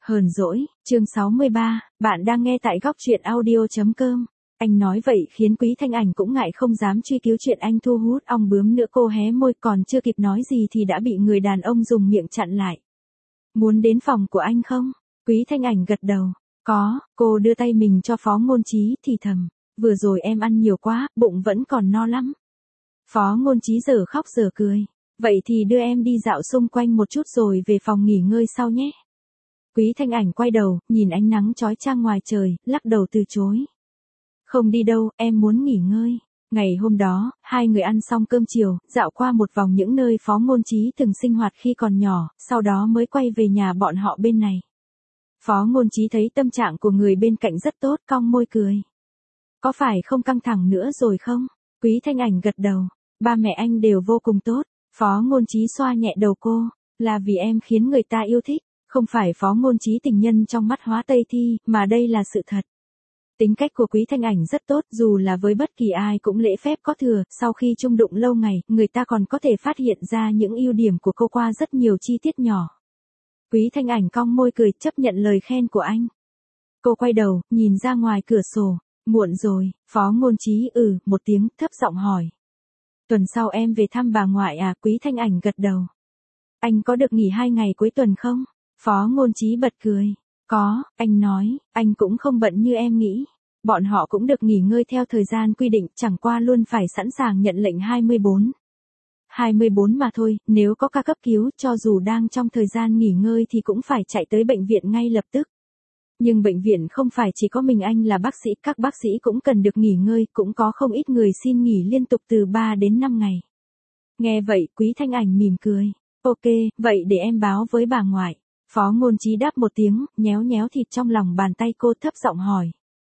Hờn dỗi, chương 63, bạn đang nghe tại góc truyện audio.com. Anh nói vậy khiến Quý Thanh Ảnh cũng ngại không dám truy cứu chuyện anh thu hút ong bướm nữa, cô hé môi còn chưa kịp nói gì thì đã bị người đàn ông dùng miệng chặn lại. Muốn đến phòng của anh không? Quý Thanh Ảnh gật đầu. Có, cô đưa tay mình cho Phó Ngôn Chí thì thầm. Vừa rồi em ăn nhiều quá, bụng vẫn còn no lắm. Phó Ngôn Chí giờ khóc giờ cười. Vậy thì đưa em đi dạo xung quanh một chút rồi về phòng nghỉ ngơi sau nhé. Quý Thanh Ảnh quay đầu, nhìn ánh nắng chói chang ngoài trời, lắc đầu từ chối. Không đi đâu, em muốn nghỉ ngơi. Ngày hôm đó, hai người ăn xong cơm chiều, dạo qua một vòng những nơi Phó Ngôn Chí từng sinh hoạt khi còn nhỏ, sau đó mới quay về nhà bọn họ bên này. Phó Ngôn Chí thấy tâm trạng của người bên cạnh rất tốt, cong môi cười. Có phải không căng thẳng nữa rồi không? Quý Thanh Ảnh gật đầu. Ba mẹ anh đều vô cùng tốt. Phó Ngôn Chí xoa nhẹ đầu cô. Là vì em khiến người ta yêu thích. Không phải Phó Ngôn Chí tình nhân trong mắt Hóa Tây Thi, mà đây là sự thật. Tính cách của Quý Thanh Ảnh rất tốt, dù là với bất kỳ ai cũng lễ phép có thừa, sau khi chung đụng lâu ngày, người ta còn có thể phát hiện ra những ưu điểm của cô qua rất nhiều chi tiết nhỏ. Quý Thanh Ảnh cong môi cười, chấp nhận lời khen của anh. Cô quay đầu, nhìn ra ngoài cửa sổ. Muộn rồi, Phó Ngôn Chí một tiếng, thấp giọng hỏi. Tuần sau em về thăm bà ngoại à? Quý Thanh Ảnh gật đầu. Anh có được nghỉ 2 ngày cuối tuần không? Phó Ngôn Chí bật cười. Có, anh nói, anh cũng không bận như em nghĩ. Bọn họ cũng được nghỉ ngơi theo thời gian quy định, chẳng qua luôn phải sẵn sàng nhận lệnh 24. 24 mà thôi, nếu có ca cấp cứu, cho dù đang trong thời gian nghỉ ngơi thì cũng phải chạy tới bệnh viện ngay lập tức. Nhưng bệnh viện không phải chỉ có mình anh là bác sĩ, các bác sĩ cũng cần được nghỉ ngơi, cũng có không ít người xin nghỉ liên tục từ 3 đến 5 ngày. Nghe vậy, Quý Thanh Ảnh mỉm cười. Ok, vậy để em báo với bà ngoại. Phó Ngôn Chí đáp một tiếng, nhéo nhéo thịt trong lòng bàn tay cô, thấp giọng hỏi.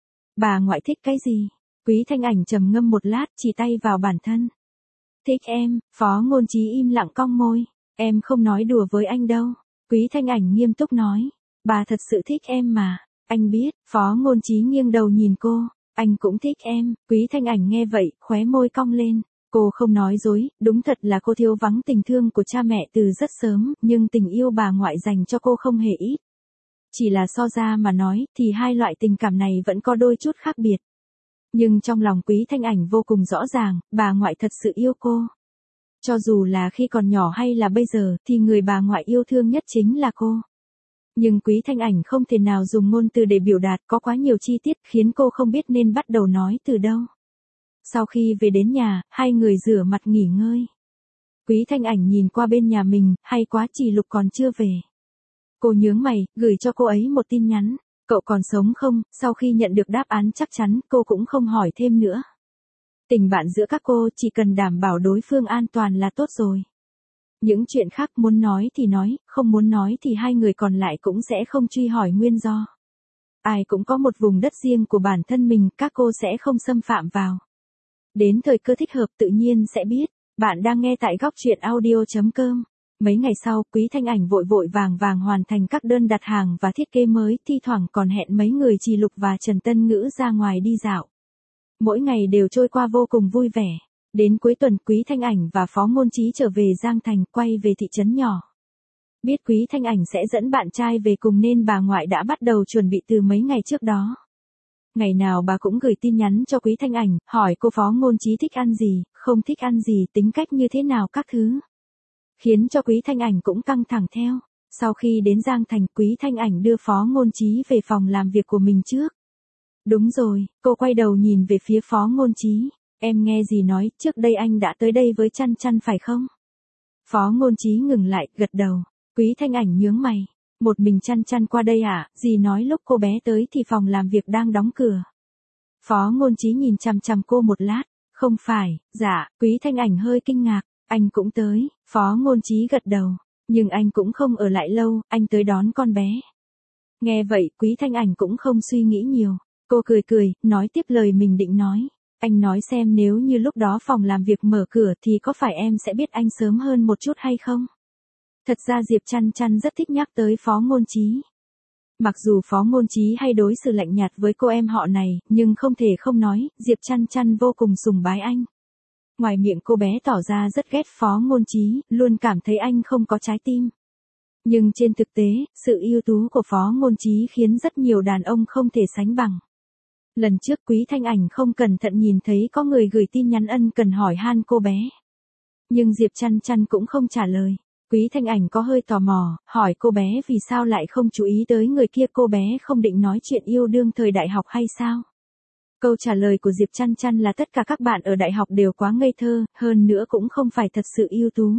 Bà ngoại thích cái gì? Quý Thanh Ảnh trầm ngâm một lát, chỉ tay vào bản thân. Thích em. Phó Ngôn Chí im lặng cong môi. Em không nói đùa với anh đâu. Quý Thanh Ảnh nghiêm túc nói. Bà thật sự thích em mà. Anh biết. Phó Ngôn Chí nghiêng đầu nhìn cô. Anh cũng thích em. Quý Thanh Ảnh nghe vậy, khóe môi cong lên. Cô không nói dối, đúng thật là cô thiếu vắng tình thương của cha mẹ từ rất sớm, nhưng tình yêu bà ngoại dành cho cô không hề ít. Chỉ là so ra mà nói, thì hai loại tình cảm này vẫn có đôi chút khác biệt. Nhưng trong lòng Quý Thanh Ảnh vô cùng rõ ràng, bà ngoại thật sự yêu cô. Cho dù là khi còn nhỏ hay là bây giờ, thì người bà ngoại yêu thương nhất chính là cô. Nhưng Quý Thanh Ảnh không thể nào dùng ngôn từ để biểu đạt, có quá nhiều chi tiết khiến cô không biết nên bắt đầu nói từ đâu. Sau khi về đến nhà, hai người rửa mặt nghỉ ngơi. Quý Thanh Ảnh nhìn qua bên nhà mình, hay quá, Chỉ Lục còn chưa về. Cô nhướng mày, gửi cho cô ấy một tin nhắn. Cậu còn sống không? Sau khi nhận được đáp án chắc chắn, cô cũng không hỏi thêm nữa. Tình bạn giữa các cô chỉ cần đảm bảo đối phương an toàn là tốt rồi. Những chuyện khác muốn nói thì nói, không muốn nói thì hai người còn lại cũng sẽ không truy hỏi nguyên do. Ai cũng có một vùng đất riêng của bản thân mình, các cô sẽ không xâm phạm vào. Đến thời cơ thích hợp tự nhiên sẽ biết. Bạn đang nghe tại góc truyện audio.com. Mấy ngày sau, Quý Thanh Ảnh vội vội vàng vàng hoàn thành các đơn đặt hàng và thiết kế mới, thi thoảng còn hẹn mấy người Chỉ Lục và Trần Tân Ngữ ra ngoài đi dạo. Mỗi ngày đều trôi qua vô cùng vui vẻ. Đến cuối tuần, Quý Thanh Ảnh và Phó Ngôn Chí trở về Giang Thành, quay về thị trấn nhỏ. Biết Quý Thanh Ảnh sẽ dẫn bạn trai về cùng nên bà ngoại đã bắt đầu chuẩn bị từ mấy ngày trước đó. Ngày nào bà cũng gửi tin nhắn cho Quý Thanh Ảnh, hỏi cô Phó Ngôn Chí thích ăn gì, không thích ăn gì, tính cách như thế nào các thứ. Khiến cho Quý Thanh Ảnh cũng căng thẳng theo. Sau khi đến Giang Thành, Quý Thanh Ảnh đưa Phó Ngôn Chí về phòng làm việc của mình trước. Đúng rồi, cô quay đầu nhìn về phía Phó Ngôn Chí. Em nghe dì nói, trước đây anh đã tới đây với Chăn Chăn phải không? Phó Ngôn Chí ngừng lại, gật đầu. Quý Thanh Ảnh nhướng mày. Một mình Chăn Chăn qua đây à? Dì nói lúc cô bé tới thì phòng làm việc đang đóng cửa. Phó Ngôn Chí nhìn chằm chằm cô một lát. Không phải, dạ. Quý Thanh Ảnh hơi kinh ngạc. Anh cũng tới. Phó Ngôn Chí gật đầu. Nhưng anh cũng không ở lại lâu, anh tới đón con bé. Nghe vậy, Quý Thanh Ảnh cũng không suy nghĩ nhiều. Cô cười cười, nói tiếp lời mình định nói. Anh nói xem nếu như lúc đó phòng làm việc mở cửa thì có phải em sẽ biết anh sớm hơn một chút hay không? Thật ra Diệp Chăn Chăn rất thích nhắc tới Phó Ngôn Chí. Mặc dù Phó Ngôn Chí hay đối xử lạnh nhạt với cô em họ này, nhưng không thể không nói, Diệp Chăn Chăn vô cùng sùng bái anh. Ngoài miệng cô bé tỏ ra rất ghét Phó Ngôn Chí, luôn cảm thấy anh không có trái tim. Nhưng trên thực tế, sự ưu tú của Phó Ngôn Chí khiến rất nhiều đàn ông không thể sánh bằng. Lần trước Quý Thanh Ảnh không cẩn thận nhìn thấy có người gửi tin nhắn ân cần hỏi han cô bé. Nhưng Diệp Chăn Chăn cũng không trả lời. Quý Thanh Ảnh có hơi tò mò, hỏi cô bé vì sao lại không chú ý tới người kia, cô bé không định nói chuyện yêu đương thời đại học hay sao? Câu trả lời của Diệp Chăn Chăn là tất cả các bạn ở đại học đều quá ngây thơ, hơn nữa cũng không phải thật sự ưu tú.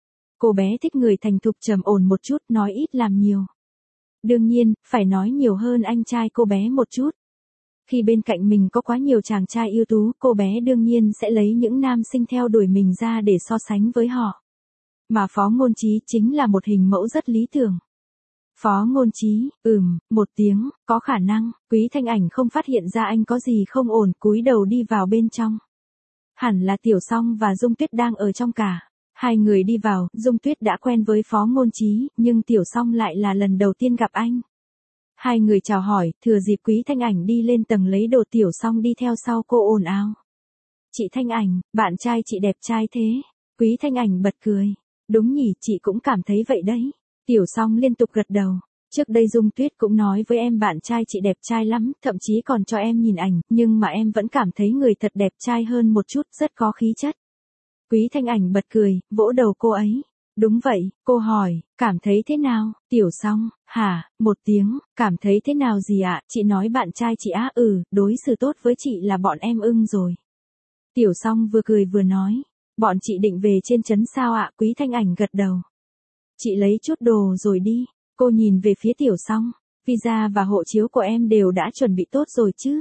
Cô bé thích người thành thục trầm ổn một chút, nói ít làm nhiều. Đương nhiên, phải nói nhiều hơn anh trai cô bé một chút. Khi bên cạnh mình có quá nhiều chàng trai ưu tú, cô bé đương nhiên sẽ lấy những nam sinh theo đuổi mình ra để so sánh với họ. Mà Phó Ngôn Chí chính là một hình mẫu rất lý tưởng. Phó Ngôn Chí, một tiếng, có khả năng. Quý Thanh Ảnh không phát hiện ra anh có gì không ổn, cúi đầu đi vào bên trong. Hẳn là Tiểu Song và Dung Tuyết đang ở trong cả. Hai người đi vào, Dung Tuyết đã quen với Phó Ngôn Chí, nhưng Tiểu Song lại là lần đầu tiên gặp anh. Hai người chào hỏi, thừa dịp Quý Thanh Ảnh đi lên tầng lấy đồ, Tiểu Song đi theo sau cô ồn ào. Chị Thanh Ảnh, bạn trai chị đẹp trai thế. Quý Thanh Ảnh bật cười. Đúng nhỉ, chị cũng cảm thấy vậy đấy. Tiểu Song liên tục gật đầu. Trước đây Dung Tuyết cũng nói với em bạn trai chị đẹp trai lắm, thậm chí còn cho em nhìn ảnh, nhưng mà em vẫn cảm thấy người thật đẹp trai hơn một chút, rất có khí chất. Quý Thanh Ảnh bật cười, vỗ đầu cô ấy. Đúng vậy, cô hỏi, cảm thấy thế nào? Tiểu Song, hả, một tiếng, cảm thấy thế nào gì ạ? Chị nói bạn trai chị á, đối xử tốt với chị là bọn em ưng rồi. Tiểu Song vừa cười vừa nói, bọn chị định về trên trấn sao ạ? Quý Thanh Ảnh gật đầu. Chị lấy chút đồ rồi đi. Cô nhìn về phía Tiểu Song, visa và hộ chiếu của em đều đã chuẩn bị tốt rồi chứ?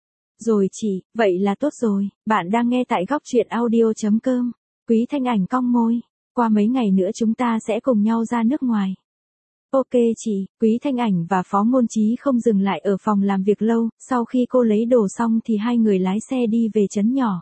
Rồi chị, vậy là tốt rồi. Bạn đang nghe tại góc truyện audio.com. Quý Thanh Ảnh cong môi. Qua mấy ngày nữa chúng ta sẽ cùng nhau ra nước ngoài. Ok chị. Quý Thanh Ảnh và Phó Ngôn Chí không dừng lại ở phòng làm việc lâu, sau khi cô lấy đồ xong thì hai người lái xe đi về trấn nhỏ.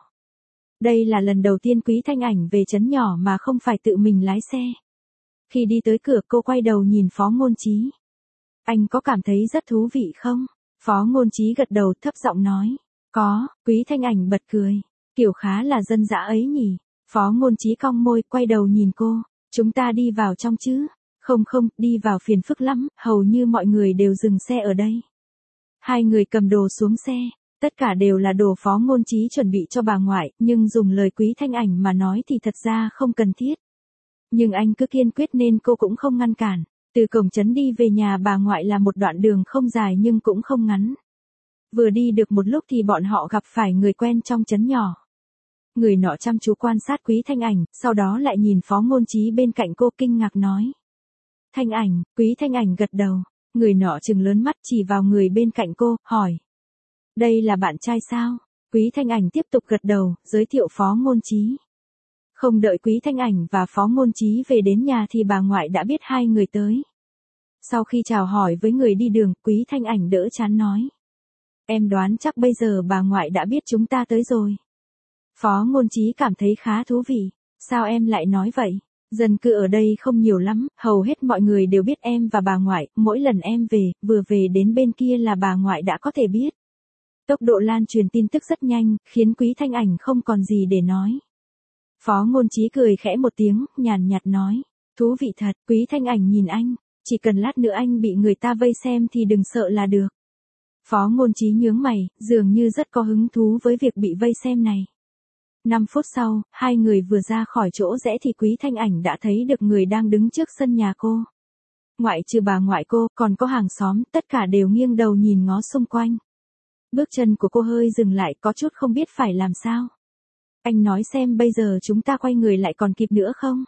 Đây là lần đầu tiên Quý Thanh Ảnh về trấn nhỏ mà không phải tự mình lái xe. Khi đi tới cửa cô quay đầu nhìn Phó Ngôn Chí. Anh có cảm thấy rất thú vị không? Phó Ngôn Chí gật đầu thấp giọng nói. Có. Quý Thanh Ảnh bật cười. Kiểu khá là dân dã ấy nhỉ. Phó Ngôn Chí cong môi quay đầu nhìn cô. Chúng ta đi vào trong chứ? Không, đi vào phiền phức lắm, hầu như mọi người đều dừng xe ở đây. Hai người cầm đồ xuống xe. Tất cả đều là đồ Phó Ngôn Chí chuẩn bị cho bà ngoại, nhưng dùng lời Quý Thanh Ảnh mà nói thì thật ra không cần thiết. Nhưng anh cứ kiên quyết nên cô cũng không ngăn cản. Từ cổng trấn đi về nhà bà ngoại là một đoạn đường không dài nhưng cũng không ngắn. Vừa đi được một lúc thì bọn họ gặp phải người quen trong trấn nhỏ. Người nọ chăm chú quan sát Quý Thanh Ảnh, sau đó lại nhìn Phó Ngôn Chí bên cạnh cô kinh ngạc nói. Thanh Ảnh. Quý Thanh Ảnh gật đầu. Người nọ trừng lớn mắt chỉ vào người bên cạnh cô, hỏi. Đây là bạn trai sao? Quý Thanh Ảnh tiếp tục gật đầu, giới thiệu Phó Ngôn Chí. Không đợi Quý Thanh Ảnh và Phó Ngôn Chí về đến nhà thì bà ngoại đã biết hai người tới. Sau khi chào hỏi với người đi đường, Quý Thanh Ảnh đỡ chán nói. Em đoán chắc bây giờ bà ngoại đã biết chúng ta tới rồi. Phó Ngôn Chí cảm thấy khá thú vị. Sao em lại nói vậy? Dân cư ở đây không nhiều lắm, hầu hết mọi người đều biết em và bà ngoại, mỗi lần em về, vừa về đến bên kia là bà ngoại đã có thể biết. Tốc độ lan truyền tin tức rất nhanh, khiến Quý Thanh Ảnh không còn gì để nói. Phó Ngôn Chí cười khẽ một tiếng, nhàn nhạt nói. Thú vị thật. Quý Thanh Ảnh nhìn anh. Chỉ cần lát nữa anh bị người ta vây xem thì đừng sợ là được. Phó Ngôn Chí nhướng mày, dường như rất có hứng thú với việc bị vây xem này. 5 phút sau, hai người vừa ra khỏi chỗ rẽ thì Quý Thanh Ảnh đã thấy được người đang đứng trước sân nhà cô. Ngoại trừ bà ngoại cô, còn có hàng xóm, tất cả đều nghiêng đầu nhìn ngó xung quanh. Bước chân của cô hơi dừng lại, có chút không biết phải làm sao. Anh nói xem bây giờ chúng ta quay người lại còn kịp nữa không?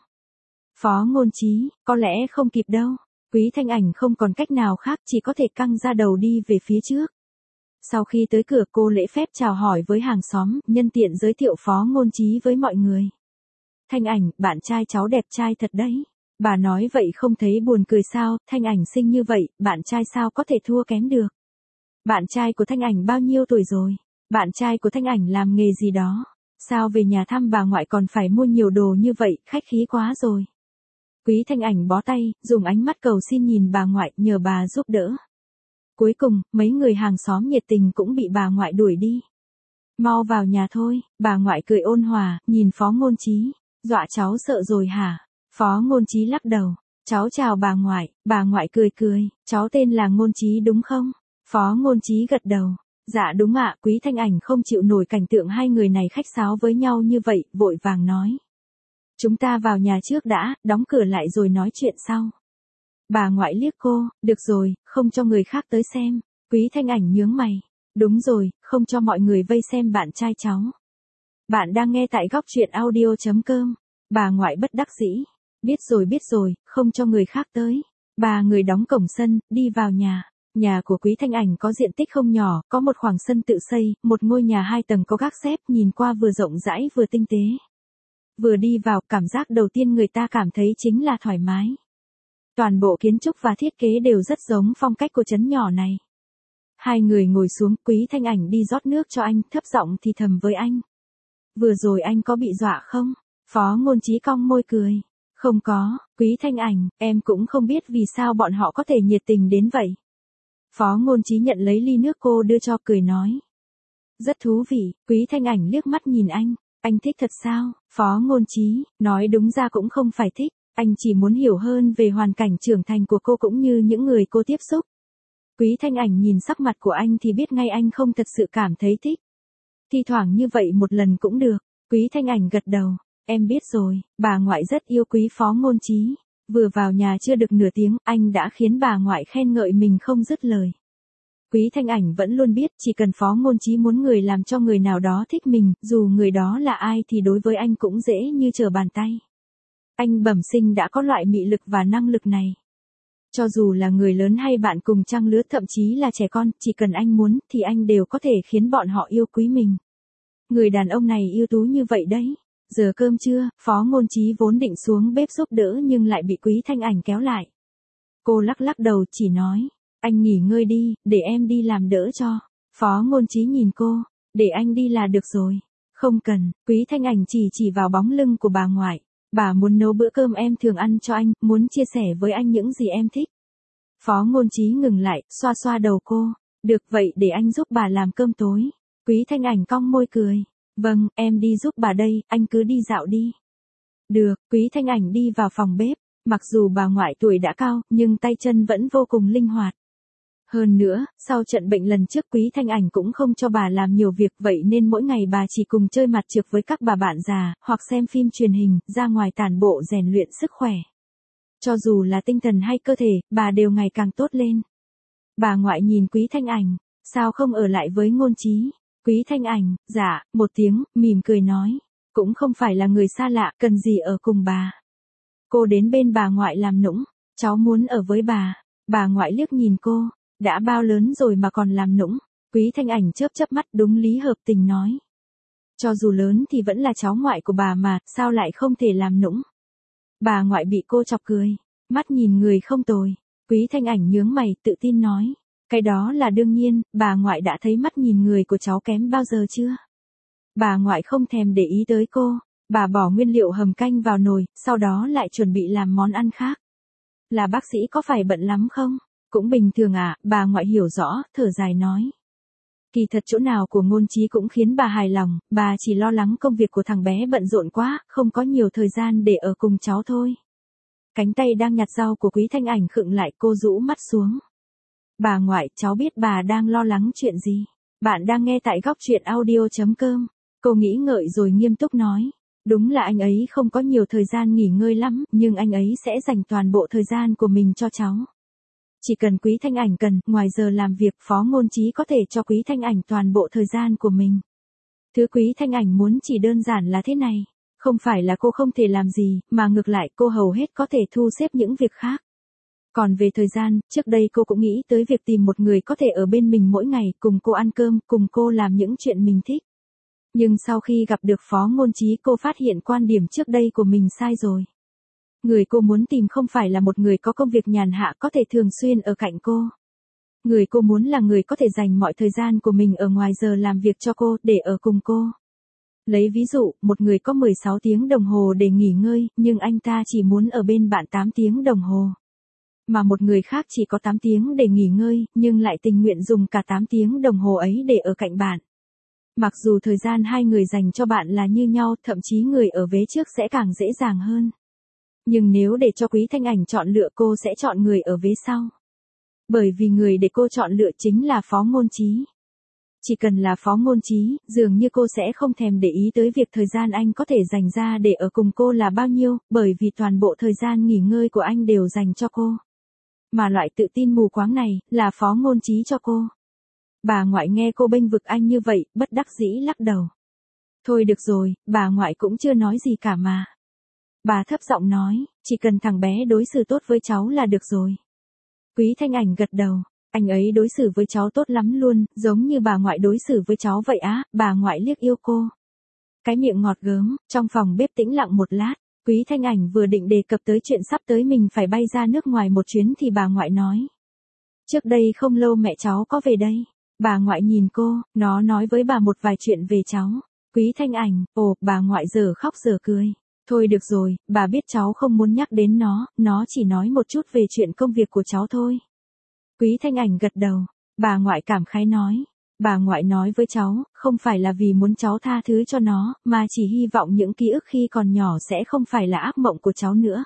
Phó Ngôn Chí, có lẽ không kịp đâu. Quý Thanh Ảnh không còn cách nào khác, chỉ có thể căng ra đầu đi về phía trước. Sau khi tới cửa cô lễ phép chào hỏi với hàng xóm, nhân tiện giới thiệu Phó Ngôn Chí với mọi người. Thanh Ảnh, bạn trai cháu đẹp trai thật đấy. Bà nói vậy không thấy buồn cười sao? Thanh Ảnh xinh như vậy, bạn trai sao có thể thua kém được? Bạn trai của Thanh Ảnh bao nhiêu tuổi rồi? Bạn trai của Thanh Ảnh làm nghề gì đó? Sao về nhà thăm bà ngoại còn phải mua nhiều đồ như vậy, khách khí quá rồi. Quý Thanh Ảnh bó tay, dùng ánh mắt cầu xin nhìn bà ngoại, nhờ bà giúp đỡ. Cuối cùng, mấy người hàng xóm nhiệt tình cũng bị bà ngoại đuổi đi. Mau vào nhà thôi, bà ngoại cười ôn hòa, nhìn Phó Ngôn Chí. Dọa cháu sợ rồi hả? Phó Ngôn Chí lắc đầu. Cháu chào bà ngoại cười cười, cháu tên là Ngôn Chí đúng không? Phó Ngôn Chí gật đầu. Dạ đúng ạ, Quý Thanh Ảnh không chịu nổi cảnh tượng hai người này khách sáo với nhau như vậy, vội vàng nói. Chúng ta vào nhà trước đã, đóng cửa lại rồi nói chuyện sau. Bà ngoại liếc cô, được rồi, không cho người khác tới xem. Quý Thanh Ảnh nhướng mày. Đúng rồi, không cho mọi người vây xem bạn trai cháu. Bạn đang nghe tại góc truyện audio.com. Bà ngoại bất đắc dĩ. Biết rồi, không cho người khác tới. Ba người đóng cổng sân, đi vào nhà. Nhà của Quý Thanh Ảnh có diện tích không nhỏ, có một khoảng sân tự xây, một ngôi nhà 2 tầng có gác xép, nhìn qua vừa rộng rãi vừa tinh tế. Vừa đi vào, cảm giác đầu tiên người ta cảm thấy chính là thoải mái. Toàn bộ kiến trúc và thiết kế đều rất giống phong cách của trấn nhỏ này. Hai người ngồi xuống, Quý Thanh Ảnh đi rót nước cho anh, thấp giọng thì thầm với anh. Vừa rồi anh có bị dọa không? Phó Ngôn Chí cong môi cười. Không có, Quý Thanh Ảnh, em cũng không biết vì sao bọn họ có thể nhiệt tình đến vậy. Phó Ngôn Chí nhận lấy ly nước cô đưa cho, cười nói. Rất thú vị. Quý Thanh Ảnh liếc mắt nhìn anh thích thật sao? Phó Ngôn Chí, nói đúng ra cũng không phải thích, anh chỉ muốn hiểu hơn về hoàn cảnh trưởng thành của cô cũng như những người cô tiếp xúc. Quý Thanh Ảnh nhìn sắc mặt của anh thì biết ngay anh không thật sự cảm thấy thích. Thi thoảng như vậy một lần cũng được. Quý Thanh Ảnh gật đầu. Em biết rồi, bà ngoại rất yêu quý Phó Ngôn Chí. Vừa vào nhà chưa được nửa tiếng, anh đã khiến bà ngoại khen ngợi mình không dứt lời. Quý Thanh Ảnh vẫn luôn biết, chỉ cần Phó Ngôn Chí muốn người làm cho người nào đó thích mình, dù người đó là ai thì đối với anh cũng dễ như trở bàn tay. Anh bẩm sinh đã có loại mị lực và năng lực này. Cho dù là người lớn hay bạn cùng trang lứa, thậm chí là trẻ con, chỉ cần anh muốn thì anh đều có thể khiến bọn họ yêu quý mình. Người đàn ông này ưu tú như vậy đấy. Giờ cơm trưa, Phó Ngôn Chí vốn định xuống bếp giúp đỡ nhưng lại bị Quý Thanh Ảnh kéo lại. Cô lắc lắc đầu chỉ nói, anh nghỉ ngơi đi, để em đi làm đỡ cho. Phó Ngôn Chí nhìn cô, để anh đi là được rồi. Không cần, Quý Thanh Ảnh chỉ vào bóng lưng của bà ngoại. Bà muốn nấu bữa cơm em thường ăn cho anh, muốn chia sẻ với anh những gì em thích. Phó Ngôn Chí ngừng lại, xoa xoa đầu cô. Được vậy để anh giúp bà làm cơm tối. Quý Thanh Ảnh cong môi cười. Vâng, em đi giúp bà đây, anh cứ đi dạo đi. Được, Quý Thanh Ảnh đi vào phòng bếp. Mặc dù bà ngoại tuổi đã cao, nhưng tay chân vẫn vô cùng linh hoạt. Hơn nữa, sau trận bệnh lần trước Quý Thanh Ảnh cũng không cho bà làm nhiều việc, vậy nên mỗi ngày bà chỉ cùng chơi mặt trược với các bà bạn già, hoặc xem phim truyền hình, ra ngoài tản bộ rèn luyện sức khỏe. Cho dù là tinh thần hay cơ thể, bà đều ngày càng tốt lên. Bà ngoại nhìn Quý Thanh Ảnh, sao không ở lại với Ngôn Chí? Quý Thanh Ảnh, dạ, một tiếng, mỉm cười nói, cũng không phải là người xa lạ, cần gì ở cùng bà. Cô đến bên bà ngoại làm nũng, cháu muốn ở với bà. Bà ngoại liếc nhìn cô, đã bao lớn rồi mà còn làm nũng. Quý Thanh Ảnh chớp chớp mắt, đúng lý hợp tình nói. Cho dù lớn thì vẫn là cháu ngoại của bà mà, sao lại không thể làm nũng. Bà ngoại bị cô chọc cười, mắt nhìn người không tồi. Quý Thanh Ảnh nhướng mày, tự tin nói. Cái đó là đương nhiên, bà ngoại đã thấy mắt nhìn người của cháu kém bao giờ chưa? Bà ngoại không thèm để ý tới cô, bà bỏ nguyên liệu hầm canh vào nồi, sau đó lại chuẩn bị làm món ăn khác. Là bác sĩ có phải bận lắm không? Cũng bình thường à, bà ngoại hiểu rõ, thở dài nói. Kỳ thật chỗ nào của Ngôn Chí cũng khiến bà hài lòng, bà chỉ lo lắng công việc của thằng bé bận rộn quá, không có nhiều thời gian để ở cùng cháu thôi. Cánh tay đang nhặt rau của Quý Thanh Ảnh khựng lại, cô rũ mắt xuống. Bà ngoại, cháu biết bà đang lo lắng chuyện gì. Bạn đang nghe tại góc truyện audio.com. Cô nghĩ ngợi rồi nghiêm túc nói. Đúng là anh ấy không có nhiều thời gian nghỉ ngơi lắm, nhưng anh ấy sẽ dành toàn bộ thời gian của mình cho cháu. Chỉ cần Quý Thanh Ảnh cần, ngoài giờ làm việc, Phó Ngôn Chí có thể cho Quý Thanh Ảnh toàn bộ thời gian của mình. Thứ Quý Thanh Ảnh muốn chỉ đơn giản là thế này. Không phải là cô không thể làm gì, mà ngược lại cô hầu hết có thể thu xếp những việc khác. Còn về thời gian, trước đây cô cũng nghĩ tới việc tìm một người có thể ở bên mình mỗi ngày, cùng cô ăn cơm, cùng cô làm những chuyện mình thích. Nhưng sau khi gặp được Phó Ngôn Chí, cô phát hiện quan điểm trước đây của mình sai rồi. Người cô muốn tìm không phải là một người có công việc nhàn hạ có thể thường xuyên ở cạnh cô. Người cô muốn là người có thể dành mọi thời gian của mình ở ngoài giờ làm việc cho cô, để ở cùng cô. Lấy ví dụ, một người có 16 tiếng đồng hồ để nghỉ ngơi, nhưng anh ta chỉ muốn ở bên bạn 8 tiếng đồng hồ. Mà một người khác chỉ có 8 tiếng để nghỉ ngơi, nhưng lại tình nguyện dùng cả 8 tiếng đồng hồ ấy để ở cạnh bạn. Mặc dù thời gian hai người dành cho bạn là như nhau, thậm chí người ở vế trước sẽ càng dễ dàng hơn. Nhưng nếu để cho Quý Thanh Ảnh chọn lựa cô sẽ chọn người ở vế sau. Bởi vì người để cô chọn lựa chính là Phó Ngôn Chí. Chỉ cần là Phó Ngôn Chí, dường như cô sẽ không thèm để ý tới việc thời gian anh có thể dành ra để ở cùng cô là bao nhiêu, bởi vì toàn bộ thời gian nghỉ ngơi của anh đều dành cho cô. Mà loại tự tin mù quáng này, là Phó Ngôn Chí cho cô. Bà ngoại nghe cô bênh vực anh như vậy, bất đắc dĩ lắc đầu. Thôi được rồi, bà ngoại cũng chưa nói gì cả mà. Bà thấp giọng nói, chỉ cần thằng bé đối xử tốt với cháu là được rồi. Quý Thanh Ảnh gật đầu, anh ấy đối xử với cháu tốt lắm luôn, giống như bà ngoại đối xử với cháu vậy á, bà ngoại liếc yêu cô. Cái miệng ngọt gớm, trong phòng bếp tĩnh lặng một lát, Quý Thanh Ảnh vừa định đề cập tới chuyện sắp tới mình phải bay ra nước ngoài một chuyến thì bà ngoại nói. Trước đây không lâu mẹ cháu có về đây. Bà ngoại nhìn cô, nó nói với bà một vài chuyện về cháu. Quý Thanh Ảnh, bà ngoại giờ khóc giờ cười. Thôi được rồi, bà biết cháu không muốn nhắc đến nó chỉ nói một chút về chuyện công việc của cháu thôi. Quý Thanh Ảnh gật đầu, bà ngoại cảm khái nói. Bà ngoại nói với cháu, không phải là vì muốn cháu tha thứ cho nó, mà chỉ hy vọng những ký ức khi còn nhỏ sẽ không phải là ác mộng của cháu nữa.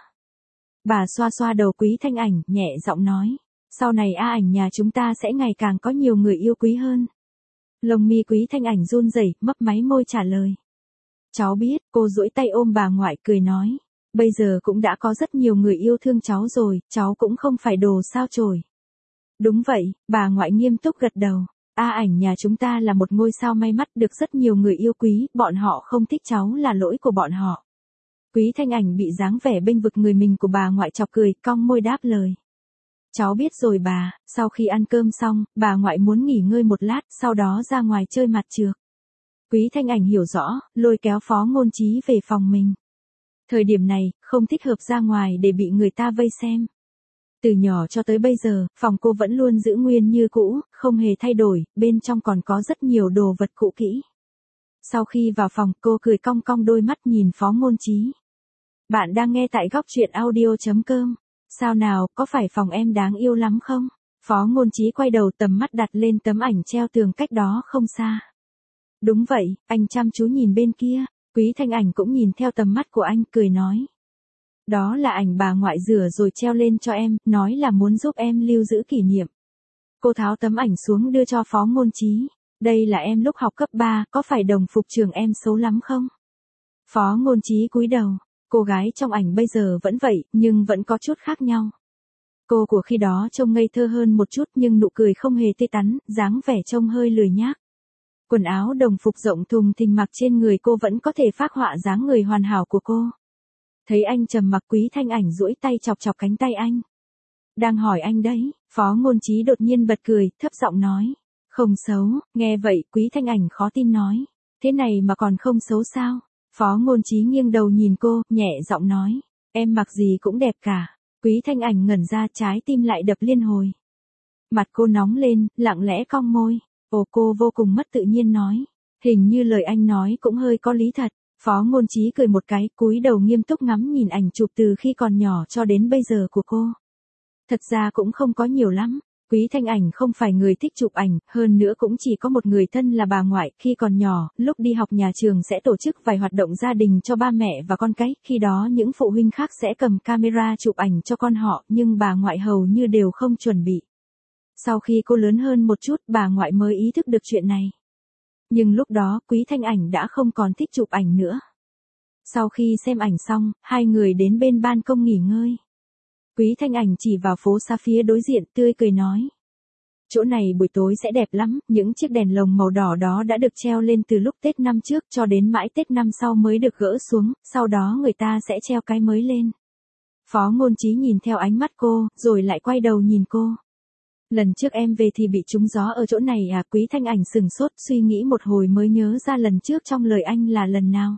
Bà xoa xoa đầu Quý Thanh Ảnh, nhẹ giọng nói. Sau này Ảnh nhà chúng ta sẽ ngày càng có nhiều người yêu quý hơn. Lông mi Quý Thanh Ảnh run rẩy, mấp máy môi trả lời. Cháu biết, cô duỗi tay ôm bà ngoại cười nói. Bây giờ cũng đã có rất nhiều người yêu thương cháu rồi, cháu cũng không phải đồ sao chổi. Đúng vậy, bà ngoại nghiêm túc gật đầu. Ảnh nhà chúng ta là một ngôi sao may mắn được rất nhiều người yêu quý, bọn họ không thích cháu là lỗi của bọn họ. Quý Thanh Ảnh bị dáng vẻ bênh vực người mình của bà ngoại chọc cười, cong môi đáp lời. Cháu biết rồi bà, sau khi ăn cơm xong, bà ngoại muốn nghỉ ngơi một lát, sau đó ra ngoài chơi mặt trược. Quý Thanh Ảnh hiểu rõ, lôi kéo Phó Ngôn Chí về phòng mình. Thời điểm này, không thích hợp ra ngoài để bị người ta vây xem. Từ nhỏ cho tới bây giờ, phòng cô vẫn luôn giữ nguyên như cũ, không hề thay đổi, bên trong còn có rất nhiều đồ vật cũ kỹ. Sau khi vào phòng, cô cười cong cong đôi mắt nhìn Phó Ngôn Chí. Bạn đang nghe tại góc truyện audio.com. Sao nào, có phải phòng em đáng yêu lắm không? Phó Ngôn Chí quay đầu tầm mắt đặt lên tấm ảnh treo tường cách đó không xa. Đúng vậy, anh chăm chú nhìn bên kia, Quý Thanh Ảnh cũng nhìn theo tầm mắt của anh, cười nói. Đó là ảnh bà ngoại rửa rồi treo lên cho em, nói là muốn giúp em lưu giữ kỷ niệm. Cô tháo tấm ảnh xuống đưa cho Phó Ngôn Chí. Đây là em lúc học cấp 3, có phải đồng phục trường em xấu lắm không? Phó Ngôn Chí cúi đầu. Cô gái trong ảnh bây giờ vẫn vậy, nhưng vẫn có chút khác nhau. Cô của khi đó trông ngây thơ hơn một chút nhưng nụ cười không hề tê tắn, dáng vẻ trông hơi lười nhác. Quần áo đồng phục rộng thùng thình mặc trên người cô vẫn có thể phác họa dáng người hoàn hảo của cô. Thấy anh trầm mặc, Quý Thanh Ảnh duỗi tay chọc chọc cánh tay anh. Đang hỏi anh đấy, Phó Ngôn Chí đột nhiên bật cười, thấp giọng nói. Không xấu, nghe vậy Quý Thanh Ảnh khó tin nói. Thế này mà còn không xấu sao? Phó Ngôn Chí nghiêng đầu nhìn cô, nhẹ giọng nói. Em mặc gì cũng đẹp cả. Quý Thanh Ảnh ngẩn ra, trái tim lại đập liên hồi. Mặt cô nóng lên, lặng lẽ cong môi. Cô vô cùng mất tự nhiên nói. Hình như lời anh nói cũng hơi có lý thật. Phó Ngôn Chí cười một cái, cúi đầu nghiêm túc ngắm nhìn ảnh chụp từ khi còn nhỏ cho đến bây giờ của cô. Thật ra cũng không có nhiều lắm. Quý Thanh Ảnh không phải người thích chụp ảnh, hơn nữa cũng chỉ có một người thân là bà ngoại. Khi còn nhỏ, lúc đi học nhà trường sẽ tổ chức vài hoạt động gia đình cho ba mẹ và con cái. Khi đó những phụ huynh khác sẽ cầm camera chụp ảnh cho con họ, nhưng bà ngoại hầu như đều không chuẩn bị. Sau khi cô lớn hơn một chút, bà ngoại mới ý thức được chuyện này. Nhưng lúc đó, Quý Thanh Ảnh đã không còn thích chụp ảnh nữa. Sau khi xem ảnh xong, hai người đến bên ban công nghỉ ngơi. Quý Thanh Ảnh chỉ vào phố xa phía đối diện, tươi cười nói. Chỗ này buổi tối sẽ đẹp lắm, những chiếc đèn lồng màu đỏ đó đã được treo lên từ lúc Tết năm trước cho đến mãi Tết năm sau mới được gỡ xuống, sau đó người ta sẽ treo cái mới lên. Phó Ngôn Chí nhìn theo ánh mắt cô, rồi lại quay đầu nhìn cô. Lần trước em về thì bị trúng gió ở chỗ này à? Quý Thanh Ảnh sừng sốt, suy nghĩ một hồi mới nhớ ra lần trước trong lời anh là lần nào.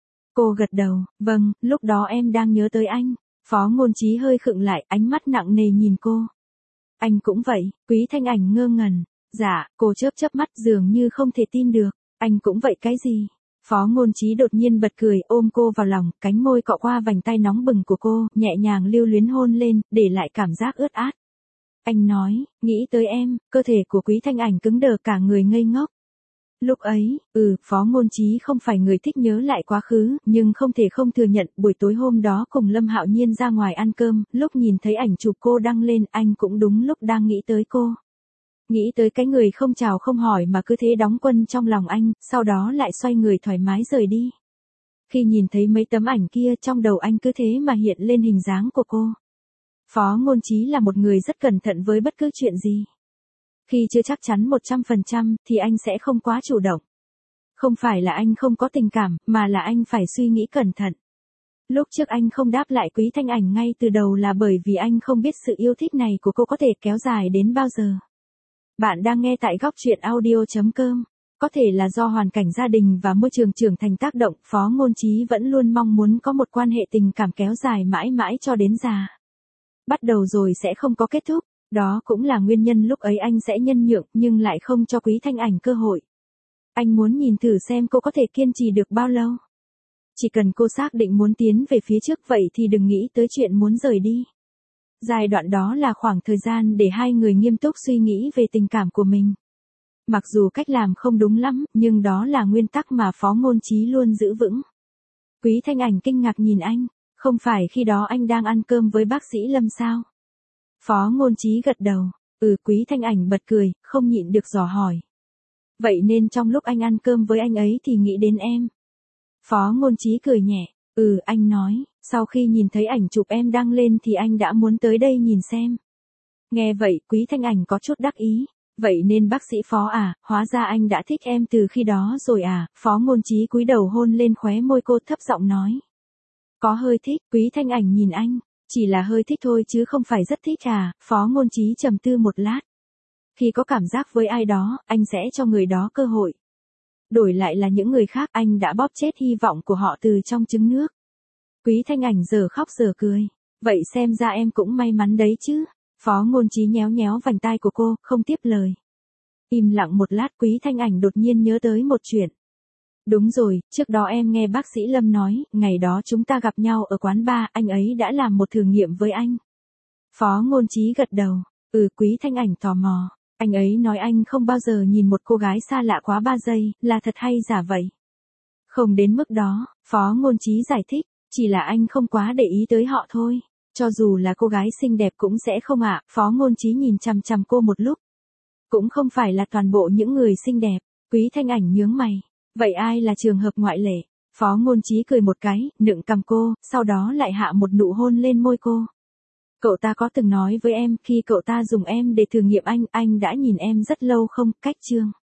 Cô gật đầu, vâng, lúc đó em đang nhớ tới anh. Phó Ngôn Chí hơi khựng lại, ánh mắt nặng nề nhìn cô. Anh cũng vậy, Quý Thanh Ảnh ngơ ngẩn. Dạ, cô chớp chớp mắt dường như không thể tin được. Anh cũng vậy cái gì? Phó Ngôn Chí đột nhiên bật cười, ôm cô vào lòng, cánh môi cọ qua vành tay nóng bừng của cô, nhẹ nhàng lưu luyến hôn lên, để lại cảm giác ướt át. Anh nói, nghĩ tới em, cơ thể của Quý Thanh Ảnh cứng đờ, cả người ngây ngốc. Lúc ấy, Phó Ngôn Chí không phải người thích nhớ lại quá khứ, nhưng không thể không thừa nhận, buổi tối hôm đó cùng Lâm Hạo Nhiên ra ngoài ăn cơm, lúc nhìn thấy ảnh chụp cô đăng lên, anh cũng đúng lúc đang nghĩ tới cô. Nghĩ tới cái người không chào không hỏi mà cứ thế đóng quân trong lòng anh, sau đó lại xoay người thoải mái rời đi. Khi nhìn thấy mấy tấm ảnh kia, trong đầu anh cứ thế mà hiện lên hình dáng của cô. Phó Ngôn Chí là một người rất cẩn thận với bất cứ chuyện gì. Khi chưa chắc chắn 100% thì anh sẽ không quá chủ động. Không phải là anh không có tình cảm, mà là anh phải suy nghĩ cẩn thận. Lúc trước anh không đáp lại Quý Thanh Ảnh ngay từ đầu là bởi vì anh không biết sự yêu thích này của cô có thể kéo dài đến bao giờ. Bạn đang nghe tại góc truyện audio.com. Có thể là do hoàn cảnh gia đình và môi trường trưởng thành tác động, Phó Ngôn Chí vẫn luôn mong muốn có một quan hệ tình cảm kéo dài mãi mãi cho đến già. Bắt đầu rồi sẽ không có kết thúc, đó cũng là nguyên nhân lúc ấy anh sẽ nhân nhượng nhưng lại không cho Quý Thanh Ảnh cơ hội. Anh muốn nhìn thử xem cô có thể kiên trì được bao lâu. Chỉ cần cô xác định muốn tiến về phía trước vậy thì đừng nghĩ tới chuyện muốn rời đi. Giai đoạn đó là khoảng thời gian để hai người nghiêm túc suy nghĩ về tình cảm của mình. Mặc dù cách làm không đúng lắm, nhưng đó là nguyên tắc mà Phó Ngôn Chí luôn giữ vững. Quý Thanh Ảnh kinh ngạc nhìn anh, không phải khi đó anh đang ăn cơm với bác sĩ Lâm sao? Phó Ngôn Chí gật đầu, Quý Thanh Ảnh bật cười, không nhịn được dò hỏi. Vậy nên trong lúc anh ăn cơm với anh ấy thì nghĩ đến em. Phó Ngôn Chí cười nhẹ, anh nói, sau khi nhìn thấy ảnh chụp em đăng lên thì anh đã muốn tới đây nhìn xem. Nghe vậy, Quý Thanh Ảnh có chút đắc ý. Vậy nên bác sĩ Phó à, hóa ra anh đã thích em từ khi đó rồi à? Phó Ngôn Chí cúi đầu hôn lên khóe môi cô, thấp giọng nói. Có hơi thích. Quý Thanh Ảnh nhìn anh, chỉ là hơi thích thôi chứ không phải rất thích à? Phó Ngôn Chí trầm tư một lát. Khi có cảm giác với ai đó, anh sẽ cho người đó cơ hội. Đổi lại là những người khác, anh đã bóp chết hy vọng của họ từ trong trứng nước. Quý Thanh Ảnh giờ khóc giờ cười. Vậy xem ra em cũng may mắn đấy chứ. Phó Ngôn Chí nhéo nhéo vành tai của cô, không tiếp lời. Im lặng một lát, Quý Thanh Ảnh đột nhiên nhớ tới một chuyện. Đúng rồi, trước đó em nghe bác sĩ Lâm nói, ngày đó chúng ta gặp nhau ở quán bar, anh ấy đã làm một thử nghiệm với anh. Phó Ngôn Chí gật đầu, Quý Thanh Ảnh tò mò. Anh ấy nói anh không bao giờ nhìn một cô gái xa lạ quá 3 giây, là thật hay giả vậy? Không đến mức đó, Phó Ngôn Chí giải thích, chỉ là anh không quá để ý tới họ thôi. Cho dù là cô gái xinh đẹp cũng sẽ không ạ. Phó Ngôn Chí nhìn chằm chằm cô một lúc. Cũng không phải là toàn bộ những người xinh đẹp. Quý Thanh Ảnh nhướng mày. Vậy ai là trường hợp ngoại lệ? Phó Ngôn Chí cười một cái, nựng cằm cô, sau đó lại hạ một nụ hôn lên môi cô. Cậu ta có từng nói với em, khi cậu ta dùng em để thử nghiệm anh đã nhìn em rất lâu không? Cách chương.